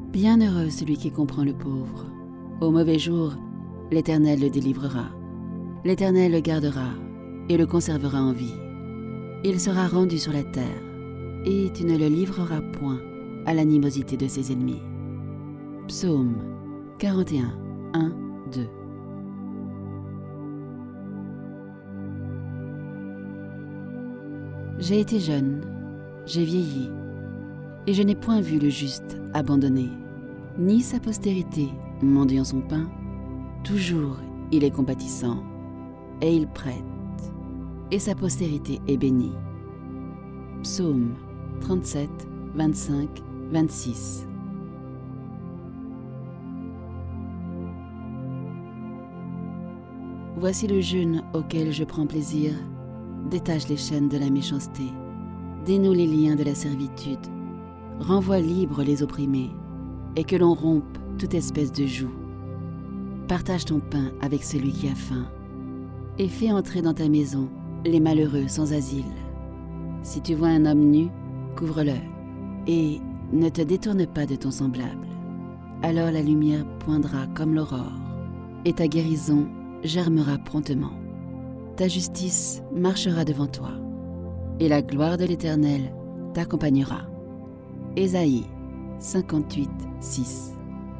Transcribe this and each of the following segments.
Bienheureux celui qui comprend le pauvre. Au mauvais jour, l'Éternel le délivrera. L'Éternel le gardera et le conservera en vie. Il sera rendu sur la terre, et tu ne le livreras point à l'animosité de ses ennemis. Psaume 41, 1, 2. J'ai été jeune, j'ai vieilli, et je n'ai point vu le juste abandonné, ni sa postérité mendiant son pain. Toujours il est compatissant, et il prête, et sa postérité est bénie. Psaume 37, 25, 26. Voici le jeûne auquel je prends plaisir. Détache les chaînes de la méchanceté, dénoue les liens de la servitude, renvoie libres les opprimés, et que l'on rompe toute espèce de joug. Partage ton pain avec celui qui a faim, et fais entrer dans ta maison les malheureux sans asile. Si tu vois un homme nu, couvre-le, et ne te détourne pas de ton semblable. Alors la lumière poindra comme l'aurore, et ta guérison germera promptement. Ta justice marchera devant toi, et la gloire de l'Éternel t'accompagnera. Ésaïe 58, 6.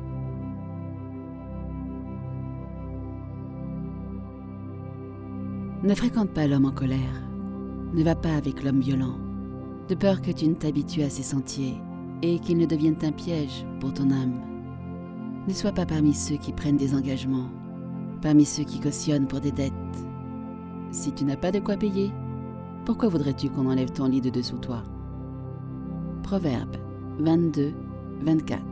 Ne fréquente pas l'homme en colère, ne va pas avec l'homme violent, de peur que tu ne t'habitues à ses sentiers et qu'il ne devienne un piège pour ton âme. Ne sois pas parmi ceux qui prennent des engagements, parmi ceux qui cautionnent pour des dettes. Si tu n'as pas de quoi payer, pourquoi voudrais-tu qu'on enlève ton lit de dessous toi? Proverbe 22, 24.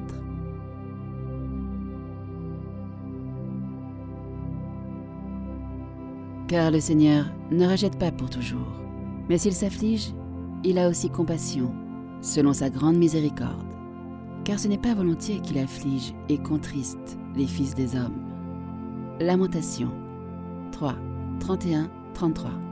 Car le Seigneur ne rejette pas pour toujours, mais s'il s'afflige, il a aussi compassion, selon sa grande miséricorde. Car ce n'est pas volontiers qu'il afflige et contriste les fils des hommes. Lamentation 3, 31, 33.